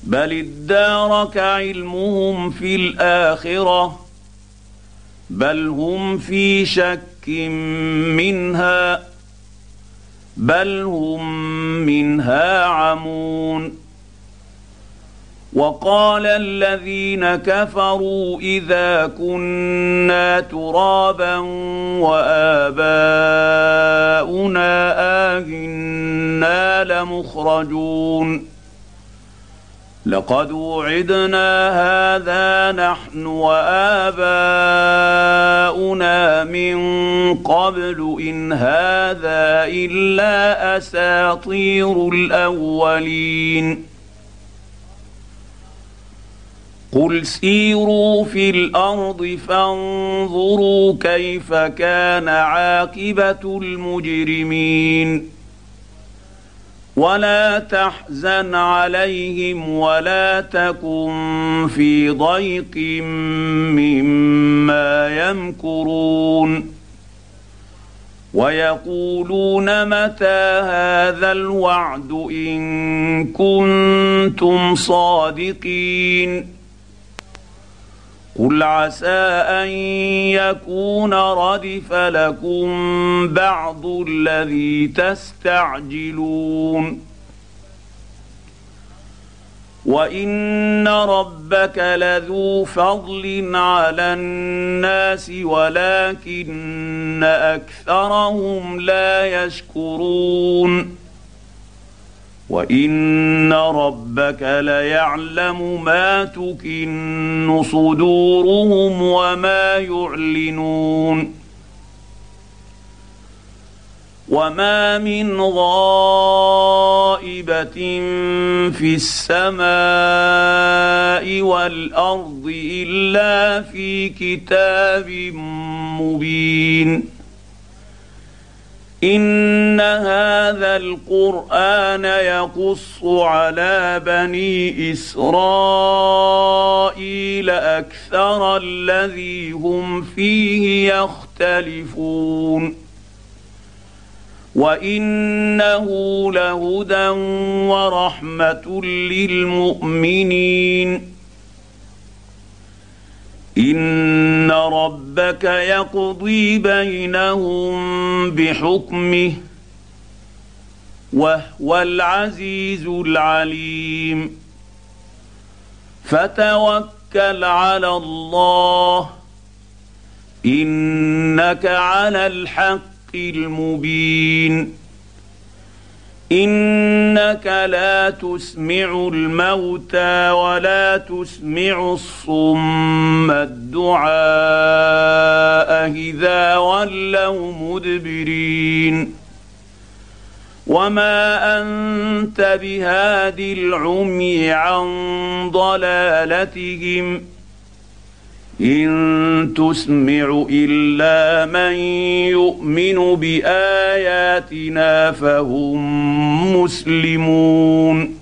بل ادارك علمهم في الآخرة بل هم في شك منها بل هم منها عمون. وقال الذين كفروا إذا كنا ترابا وآباؤنا آئنا لمخرجون لقد وعدنا هذا نحن وآباؤنا من قبل إن هذا إلا أساطير الأولين. قل سيروا في الأرض فانظروا كيف كان عاقبة المجرمين ولا تحزن عليهم ولا تكن في ضيق مما يمكرون ويقولون متى هذا الوعد إن كنتم صادقين قل عسى أن يكون ردف لكم بعض الذي تستعجلون وإن ربك لذو فضل على الناس ولكن أكثرهم لا يشكرون وإن ربك ليعلم ما تكن صدورهم وما يعلنون وما من غائبة في السماء والأرض إلا في كتاب مبين. إن هذا القرآن يقص على بني إسرائيل أكثر الذي هم فيه يختلفون وإنه لهدى ورحمة للمؤمنين. إن ربك يقضي بينهم بحكمه وهو العزيز العليم. فتوكل على الله إنك على الحق المبين. إنك لا تسمع الموتى ولا تسمع الصم الدعاء إذا ولوا مدبرين وما أنت بهاد العمي عن ضلالتهم إن تسمع إلا من يؤمن بآياتنا فهم مسلمون.